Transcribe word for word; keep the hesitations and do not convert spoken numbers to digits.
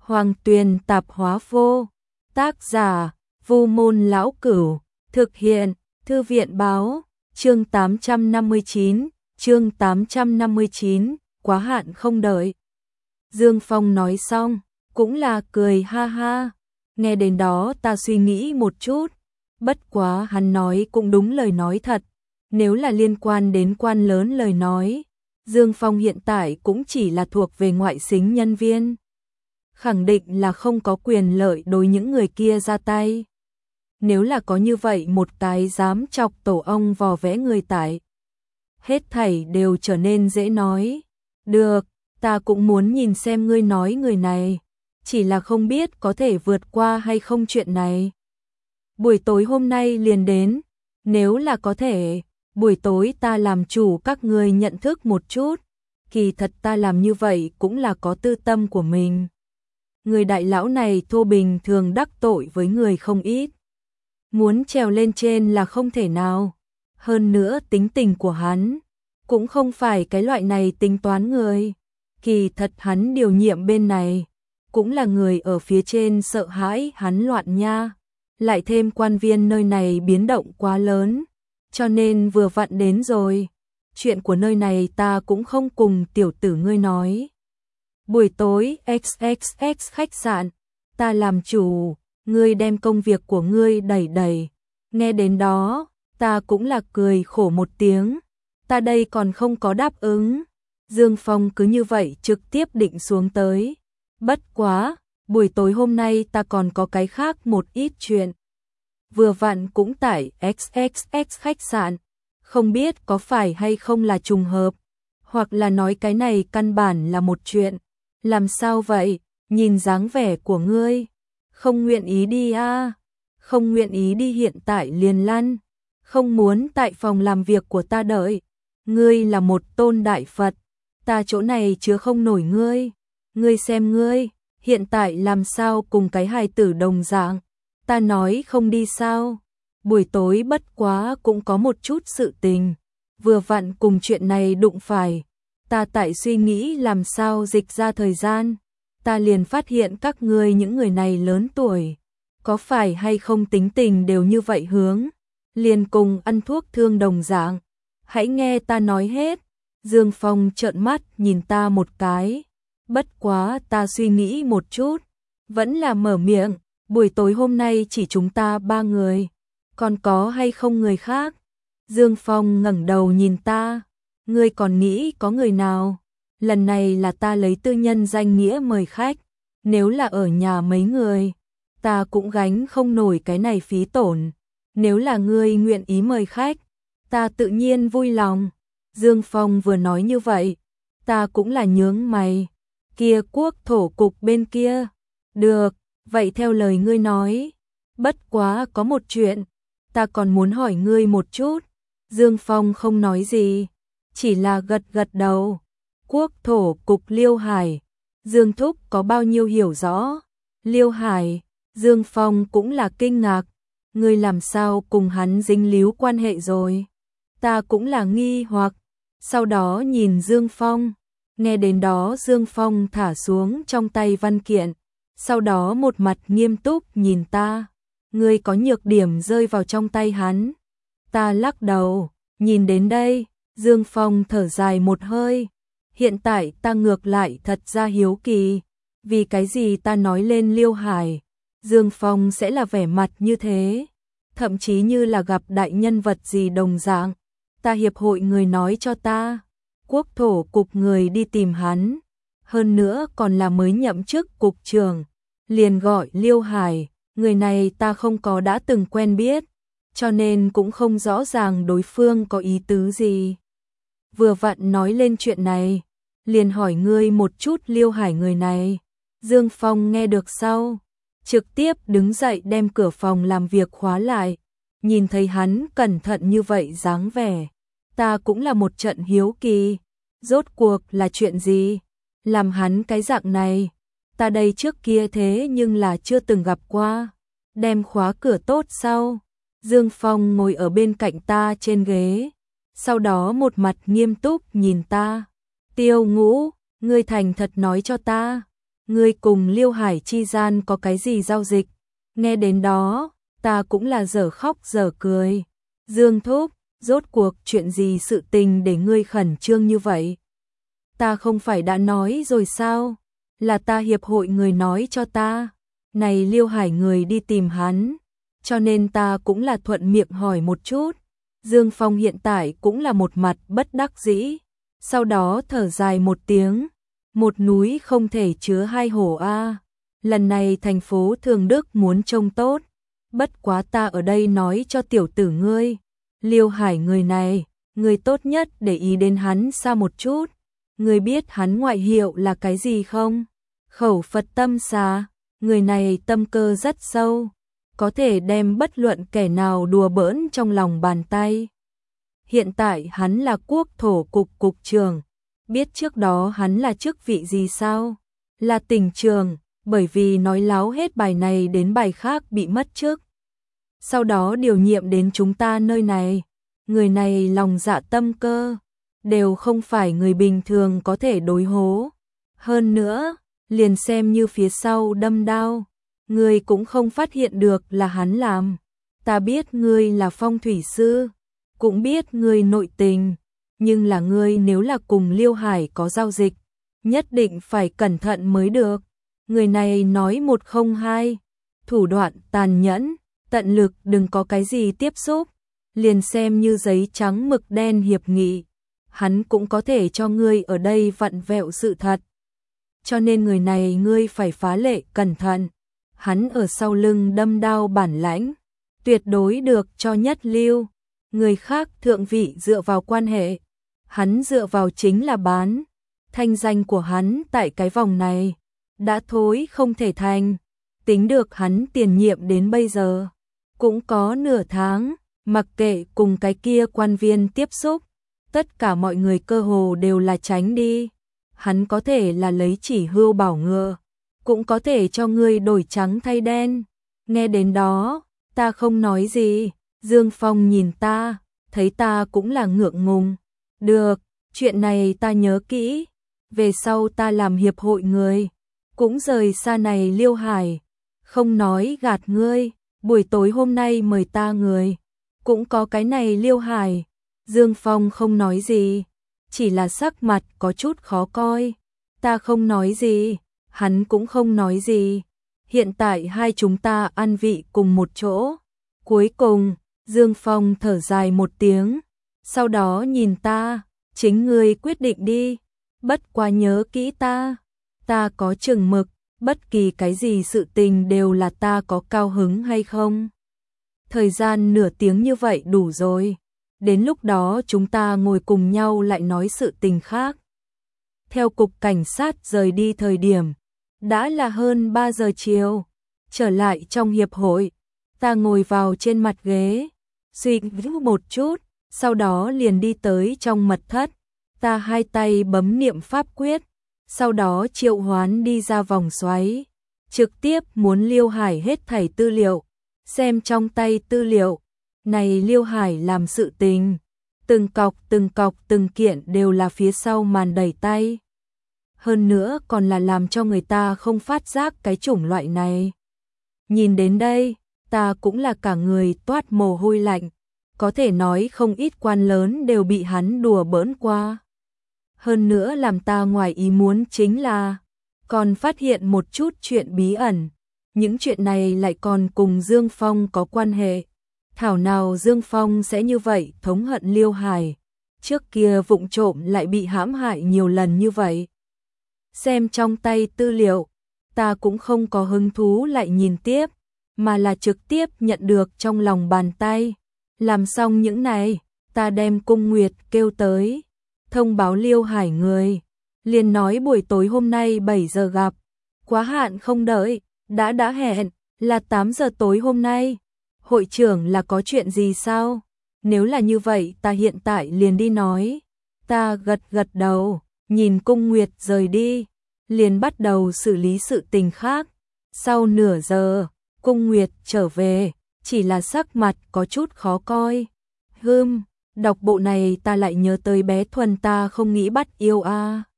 Hoàng Tuyền Tạp Hóa Vô. Tác giả: Vu Môn Lão Cửu. Thực hiện: Thư viện Báo. Chương tám trăm năm mươi chín, chương tám trăm năm mươi chín, quá hạn không đợi. Dương Phong nói xong, cũng là cười ha ha. Nghe đến đó ta suy nghĩ một chút, bất quá hắn nói cũng đúng lời nói thật. Nếu là liên quan đến quan lớn lời nói, Dương Phong hiện tại cũng chỉ là thuộc về ngoại xính nhân viên. Khẳng định là không có quyền lợi đối những người kia ra tay. Nếu là có như vậy một cái dám chọc tổ ong vò vẽ người tại, hết thảy đều trở nên dễ nói. Được, ta cũng muốn nhìn xem ngươi nói người này, chỉ là không biết có thể vượt qua hay không chuyện này. Buổi tối hôm nay liền đến, nếu là có thể, buổi tối ta làm chủ các ngươi nhận thức một chút. Kỳ thật ta làm như vậy cũng là có tư tâm của mình. Người đại lão này thô bình thường đắc tội với người không ít. Muốn trèo lên trên là không thể nào. Hơn nữa tính tình của hắn cũng không phải cái loại này tính toán người. Kỳ thật hắn điều nhiệm bên này cũng là người ở phía trên sợ hãi hắn loạn nha. Lại thêm quan viên nơi này biến động quá lớn, cho nên vừa vặn đến rồi. Chuyện của nơi này ta cũng không cùng tiểu tử ngươi nói. Buổi tối ích ích ích khách sạn, ta làm chủ, ngươi đem công việc của ngươi đẩy đẩy. Nghe đến đó, ta cũng là cười khổ một tiếng. Ta đây còn không có đáp ứng. Dương Phong cứ như vậy trực tiếp định xuống tới. Bất quá, buổi tối hôm nay ta còn có cái khác một ít chuyện. Vừa vặn cũng tại ích ích ích khách sạn, không biết có phải hay không là trùng hợp, hoặc là nói cái này căn bản là một chuyện. Làm sao vậy, nhìn dáng vẻ của ngươi, không nguyện ý đi à, không nguyện ý đi hiện tại liền lăn, không muốn tại phòng làm việc của ta đợi. Ngươi là một tôn đại Phật, ta chỗ này chứa không nổi ngươi. Ngươi xem ngươi, hiện tại làm sao cùng cái hài tử đồng dạng. Ta nói không đi sao, buổi tối bất quá cũng có một chút sự tình, vừa vặn cùng chuyện này đụng phải. Ta tại suy nghĩ làm sao dịch ra thời gian, ta liền phát hiện các ngươi những người này lớn tuổi, có phải hay không tính tình đều như vậy hướng, liền cùng ăn thuốc thương đồng dạng. Hãy nghe ta nói hết. Dương Phong trợn mắt nhìn ta một cái, bất quá ta suy nghĩ một chút, vẫn là mở miệng. Buổi tối hôm nay chỉ chúng ta ba người, còn có hay không người khác? Dương Phong ngẩng đầu nhìn ta, ngươi còn nghĩ có người nào? Lần này là ta lấy tư nhân danh nghĩa mời khách, nếu là ở nhà mấy người, ta cũng gánh không nổi cái này phí tổn. Nếu là ngươi nguyện ý mời khách, ta tự nhiên vui lòng. Dương Phong vừa nói như vậy, ta cũng là nhướng mày. Kia quốc thổ cục bên kia, được. Vậy theo lời ngươi nói, bất quá có một chuyện, ta còn muốn hỏi ngươi một chút. Dương Phong không nói gì, chỉ là gật gật đầu. Quốc thổ cục Liêu Hải, Dương Thúc có bao nhiêu hiểu rõ? Liêu Hải, Dương Phong cũng là kinh ngạc, ngươi làm sao cùng hắn dính líu quan hệ rồi? Ta cũng là nghi hoặc, sau đó nhìn Dương Phong, nghe đến đó Dương Phong thả xuống trong tay văn kiện. Sau đó một mặt nghiêm túc nhìn ta, ngươi có nhược điểm rơi vào trong tay hắn. Ta lắc đầu, nhìn đến đây, Dương Phong thở dài một hơi. Hiện tại ta ngược lại thật ra hiếu kỳ, vì cái gì ta nói lên Liêu Hải, Dương Phong sẽ là vẻ mặt như thế, thậm chí như là gặp đại nhân vật gì đồng dạng. Ta hiệp hội người nói cho ta, quốc thổ cục người đi tìm hắn, hơn nữa còn là mới nhậm chức cục trưởng. Liền gọi Liêu Hải, người này ta không có đã từng quen biết, cho nên cũng không rõ ràng đối phương có ý tứ gì. Vừa vặn nói lên chuyện này, liền hỏi ngươi một chút Liêu Hải người này. Dương Phong nghe được sau, trực tiếp đứng dậy đem cửa phòng làm việc khóa lại. Nhìn thấy hắn cẩn thận như vậy dáng vẻ, ta cũng là một trận hiếu kỳ. Rốt cuộc là chuyện gì? Làm hắn cái dạng này? Ta đây trước kia thế nhưng là chưa từng gặp qua. Đem khóa cửa tốt sau. Dương Phong ngồi ở bên cạnh ta trên ghế, sau đó một mặt nghiêm túc nhìn ta. Tiêu Ngũ, ngươi thành thật nói cho ta, ngươi cùng Liêu Hải chi gian có cái gì giao dịch? Nghe đến đó, ta cũng là dở khóc dở cười. Dương thúc, rốt cuộc chuyện gì sự tình để ngươi khẩn trương như vậy? Ta không phải đã nói rồi sao? Là ta hiệp hội người nói cho ta. Này Liêu Hải người đi tìm hắn. Cho nên ta cũng là thuận miệng hỏi một chút. Dương Phong hiện tại cũng là một mặt bất đắc dĩ. Sau đó thở dài một tiếng. Một núi không thể chứa hai hổ a. Lần này thành phố Thường Đức muốn trông tốt. Bất quá ta ở đây nói cho tiểu tử ngươi. Liêu Hải người này, ngươi tốt nhất để ý đến hắn xa một chút. Ngươi biết hắn ngoại hiệu là cái gì không? Khẩu Phật tâm xà. Người này tâm cơ rất sâu. Có thể đem bất luận kẻ nào đùa bỡn trong lòng bàn tay. Hiện tại hắn là quốc thổ cục cục trưởng. Biết trước đó hắn là chức vị gì sao? Là tỉnh trường, bởi vì nói láo hết bài này đến bài khác bị mất chức. Sau đó điều nhiệm đến chúng ta nơi này. Người này lòng dạ tâm cơ, đều không phải người bình thường có thể đối hố. Hơn nữa, liền xem như phía sau đâm đao, ngươi cũng không phát hiện được là hắn làm. Ta biết ngươi là phong thủy sư, cũng biết ngươi nội tình, nhưng là ngươi nếu là cùng Liêu Hải có giao dịch, nhất định phải cẩn thận mới được. Người này nói một không hai, thủ đoạn tàn nhẫn, tận lực đừng có cái gì tiếp xúc, liền xem như giấy trắng mực đen hiệp nghị, hắn cũng có thể cho ngươi ở đây vặn vẹo sự thật. Cho nên người này ngươi phải phá lệ cẩn thận, hắn ở sau lưng đâm đao bản lãnh, tuyệt đối được cho nhất lưu. Người khác thượng vị dựa vào quan hệ, hắn dựa vào chính là bán. Thanh danh của hắn tại cái vòng này đã thối không thể thành. Tính được hắn tiền nhiệm đến bây giờ cũng có nửa tháng, mặc kệ cùng cái kia quan viên tiếp xúc, tất cả mọi người cơ hồ đều là tránh đi. Hắn có thể là lấy chỉ hưu bảo ngựa, cũng có thể cho ngươi đổi trắng thay đen. Nghe đến đó, ta không nói gì. Dương Phong nhìn ta, thấy ta cũng là ngượng ngùng. Được, chuyện này ta nhớ kỹ. Về sau ta làm hiệp hội người, cũng rời xa này Liêu Hải. Không nói gạt ngươi, buổi tối hôm nay mời ta người, cũng có cái này Liêu Hải. Dương Phong không nói gì, chỉ là sắc mặt có chút khó coi. Ta không nói gì, hắn cũng không nói gì. Hiện tại hai chúng ta ăn vị cùng một chỗ. Cuối cùng, Dương Phong thở dài một tiếng, sau đó nhìn ta, chính ngươi quyết định đi, bất quá nhớ kỹ ta, ta có chừng mực, bất kỳ cái gì sự tình đều là ta có cao hứng hay không. Thời gian nửa tiếng như vậy đủ rồi, đến lúc đó chúng ta ngồi cùng nhau lại nói sự tình khác. Theo cục cảnh sát rời đi thời điểm, đã là hơn ba giờ chiều, trở lại trong hiệp hội, ta ngồi vào trên mặt ghế, suy nghĩ một chút, sau đó liền đi tới trong mật thất, ta hai tay bấm niệm pháp quyết, sau đó triệu hoán đi ra vòng xoáy, trực tiếp muốn Liêu Hải hết thảy tư liệu, xem trong tay tư liệu, này Liêu Hải làm sự tình, từng cọc từng cọc từng kiện đều là phía sau màn đẩy tay. Hơn nữa còn là làm cho người ta không phát giác cái chủng loại này. Nhìn đến đây, ta cũng là cả người toát mồ hôi lạnh, có thể nói không ít quan lớn đều bị hắn đùa bỡn qua. Hơn nữa làm ta ngoài ý muốn chính là, còn phát hiện một chút chuyện bí ẩn, những chuyện này lại còn cùng Dương Phong có quan hệ. Thảo nào Dương Phong sẽ như vậy thống hận Liêu Hải, trước kia vụng trộm lại bị hãm hại nhiều lần như vậy. Xem trong tay tư liệu, ta cũng không có hứng thú lại nhìn tiếp, mà là trực tiếp nhận được trong lòng bàn tay. Làm xong những này, ta đem Cung Nguyệt kêu tới, thông báo Liêu Hải người, liền nói buổi tối hôm nay bảy giờ gặp, quá hạn không đợi, đã đã hẹn, là tám giờ tối hôm nay. Hội trưởng là có chuyện gì sao? Nếu là như vậy ta hiện tại liền đi nói. Ta gật gật đầu, nhìn Cung Nguyệt rời đi, liền bắt đầu xử lý sự tình khác. Sau nửa giờ, Cung Nguyệt trở về, chỉ là sắc mặt có chút khó coi. Hừm, đọc bộ này ta lại nhớ tới bé Thuần ta không nghĩ bắt yêu a. À.